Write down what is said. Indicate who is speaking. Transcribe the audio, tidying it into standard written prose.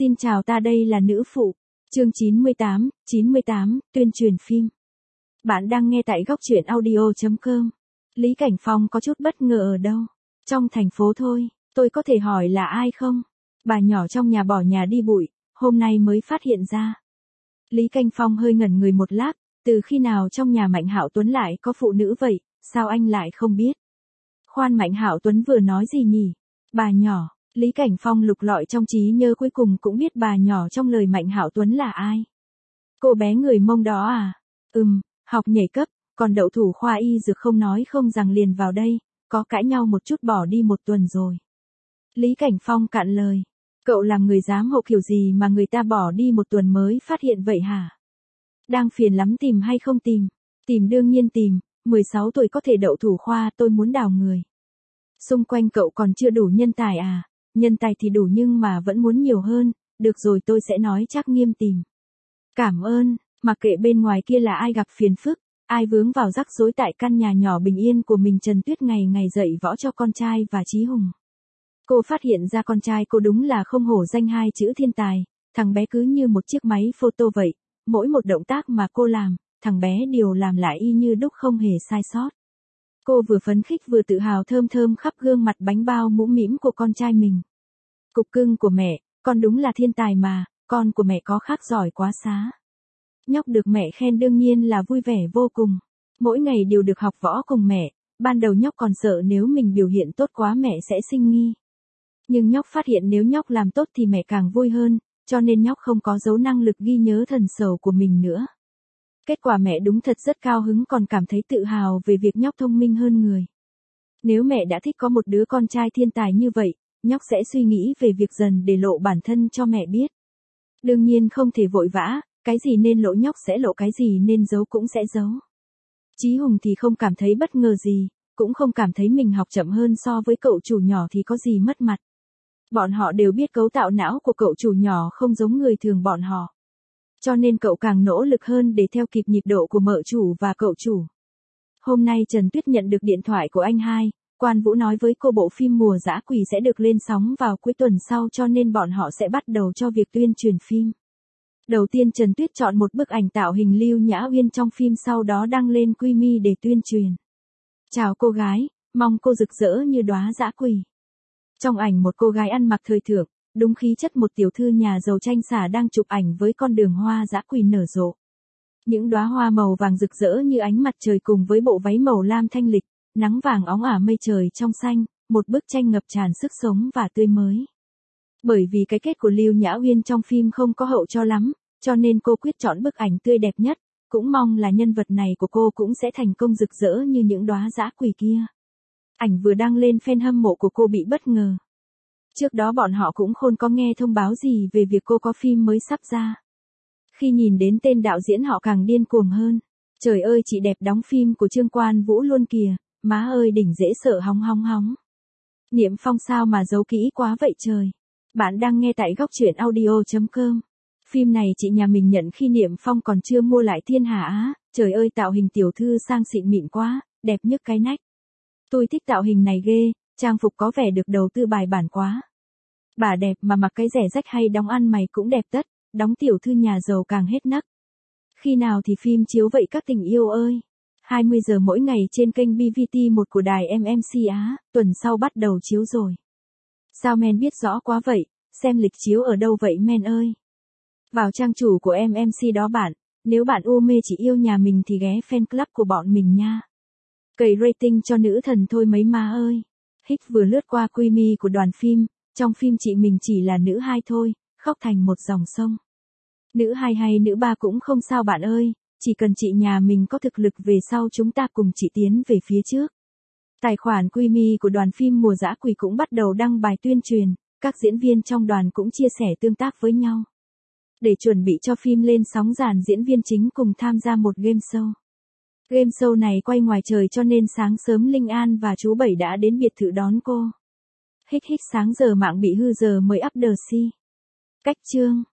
Speaker 1: Xin chào, ta đây là nữ phụ. Chương 98, tuyên truyền phim. Bạn đang nghe tại góc truyện audio.com. Lý Cảnh Phong có chút bất ngờ ở đâu? Trong thành phố thôi, tôi có thể hỏi là ai không? Bà nhỏ trong nhà bỏ nhà đi bụi, hôm nay mới phát hiện ra. Lý Cảnh Phong hơi ngẩn người một lát, từ khi nào trong nhà Mạnh Hạo Tuấn lại có phụ nữ vậy, sao anh lại không biết? Khoan, Mạnh Hạo Tuấn vừa nói gì nhỉ? Bà nhỏ. Lý Cảnh Phong lục lọi trong trí nhớ, cuối cùng cũng biết bà nhỏ trong lời Mạnh Hạo Tuấn là ai. Cô bé người Mông đó à? Học nhảy cấp, còn đậu thủ khoa y dược không nói không rằng liền vào đây, có cãi nhau một chút bỏ đi 1 tuần rồi. Lý Cảnh Phong cạn lời. Cậu làm người giám hộ kiểu gì mà người ta bỏ đi 1 tuần mới phát hiện vậy hả? Đang phiền lắm tìm hay không tìm? Tìm đương nhiên tìm, 16 tuổi có thể đậu thủ khoa, tôi muốn đào người. Xung quanh cậu còn chưa đủ nhân tài à? Nhân tài thì đủ nhưng mà vẫn muốn nhiều hơn, được rồi tôi sẽ nói Trác Nghiêm tìm. Cảm ơn, mặc kệ bên ngoài kia là ai gặp phiền phức, ai vướng vào rắc rối tại căn nhà nhỏ bình yên của mình, Trần Tuyết ngày ngày dạy võ cho con trai và Chí Hùng. Cô phát hiện ra con trai cô đúng là không hổ danh 2 chữ thiên tài, thằng bé cứ như một chiếc máy photo vậy, mỗi một động tác mà cô làm, thằng bé đều làm lại y như đúc không hề sai sót. Cô vừa phấn khích vừa tự hào thơm thơm khắp gương mặt bánh bao mũm mĩm của con trai mình. Cục cưng của mẹ, con đúng là thiên tài mà, con của mẹ có khác giỏi quá xá. Nhóc được mẹ khen đương nhiên là vui vẻ vô cùng. Mỗi ngày đều được học võ cùng mẹ, ban đầu nhóc còn sợ nếu mình biểu hiện tốt quá mẹ sẽ sinh nghi. Nhưng nhóc phát hiện nếu nhóc làm tốt thì mẹ càng vui hơn, cho nên nhóc không có giấu năng lực ghi nhớ thần sầu của mình nữa. Kết quả mẹ đúng thật rất cao hứng, còn cảm thấy tự hào về việc nhóc thông minh hơn người. Nếu mẹ đã thích có một đứa con trai thiên tài như vậy, nhóc sẽ suy nghĩ về việc dần để lộ bản thân cho mẹ biết. Đương nhiên không thể vội vã, cái gì nên lộ nhóc sẽ lộ, cái gì nên giấu cũng sẽ giấu. Chí Hùng thì không cảm thấy bất ngờ gì, cũng không cảm thấy mình học chậm hơn so với cậu chủ nhỏ thì có gì mất mặt. Bọn họ đều biết cấu tạo não của cậu chủ nhỏ không giống người thường bọn họ. Cho nên cậu càng nỗ lực hơn để theo kịp nhịp độ của mợ chủ và cậu chủ. Hôm nay Trần Tuyết nhận được điện thoại của anh hai, Quan Vũ nói với cô bộ phim Mùa Dã Quỷ sẽ được lên sóng vào cuối tuần sau, cho nên bọn họ sẽ bắt đầu cho việc tuyên truyền phim. Đầu tiên Trần Tuyết chọn một bức ảnh tạo hình Lưu Nhã Uyên trong phim, sau đó đăng lên Qimi để tuyên truyền. Chào cô gái, mong cô rực rỡ như đóa dã quỷ. Trong ảnh một cô gái ăn mặc thời thượng, đúng khí chất một tiểu thư nhà giàu tranh xả đang chụp ảnh với con đường hoa dã quỷ nở rộ. Những đóa hoa màu vàng rực rỡ như ánh mặt trời cùng với bộ váy màu lam thanh lịch, nắng vàng óng ả mây trời trong xanh, một bức tranh ngập tràn sức sống và tươi mới. Bởi vì cái kết của Lưu Nhã Uyên trong phim không có hậu cho lắm, cho nên cô quyết chọn bức ảnh tươi đẹp nhất, cũng mong là nhân vật này của cô cũng sẽ thành công rực rỡ như những đóa dã quỷ kia. Ảnh vừa đăng lên, fan hâm mộ của cô bị bất ngờ. Trước đó bọn họ cũng không có nghe thông báo gì về việc cô có phim mới sắp ra. Khi nhìn đến tên đạo diễn họ càng điên cuồng hơn. Trời ơi, chị đẹp đóng phim của Trương Quan Vũ luôn kìa, má ơi đỉnh dễ sợ hóng hóng hóng. Niệm Phong sao mà giấu kỹ quá vậy trời. Bạn đang nghe tại góc truyện audio.com. Phim này chị nhà mình nhận khi Niệm Phong còn chưa mua lại thiên hà á, trời ơi tạo hình tiểu thư sang xịn mịn quá, đẹp nhức cái nách. Tôi thích tạo hình này ghê, trang phục có vẻ được đầu tư bài bản quá. Bà đẹp mà mặc cái rẻ rách hay đóng ăn mày cũng đẹp tất, đóng tiểu thư nhà giàu càng hết nấc. Khi nào thì phim chiếu vậy các tình yêu ơi? 20 giờ mỗi ngày trên kênh BVT1 của đài MMC Á, tuần sau bắt đầu chiếu rồi. Sao men biết rõ quá vậy, xem lịch chiếu ở đâu vậy men ơi? Vào trang chủ của MMC đó bạn, nếu bạn u mê chỉ yêu nhà mình thì ghé fan club của bọn mình nha. Cày rating cho nữ thần thôi mấy má ơi. Hích vừa lướt qua Qimi của đoàn phim, trong phim chị mình chỉ là nữ 2 thôi, khóc thành một dòng sông. Nữ 2 hay nữ 3 cũng không sao bạn ơi, chỉ cần chị nhà mình có thực lực về sau chúng ta cùng chị tiến về phía trước. Tài khoản Qimi của đoàn phim Mùa Dã Quỷ cũng bắt đầu đăng bài tuyên truyền, các diễn viên trong đoàn cũng chia sẻ tương tác với nhau. Để chuẩn bị cho phim lên sóng, dàn diễn viên chính cùng tham gia một game show. Game show này quay ngoài trời cho nên sáng sớm Linh An và chú Bảy đã đến biệt thự đón cô. Hích sáng giờ mạng bị hư giờ mới up the sea. Cách chương.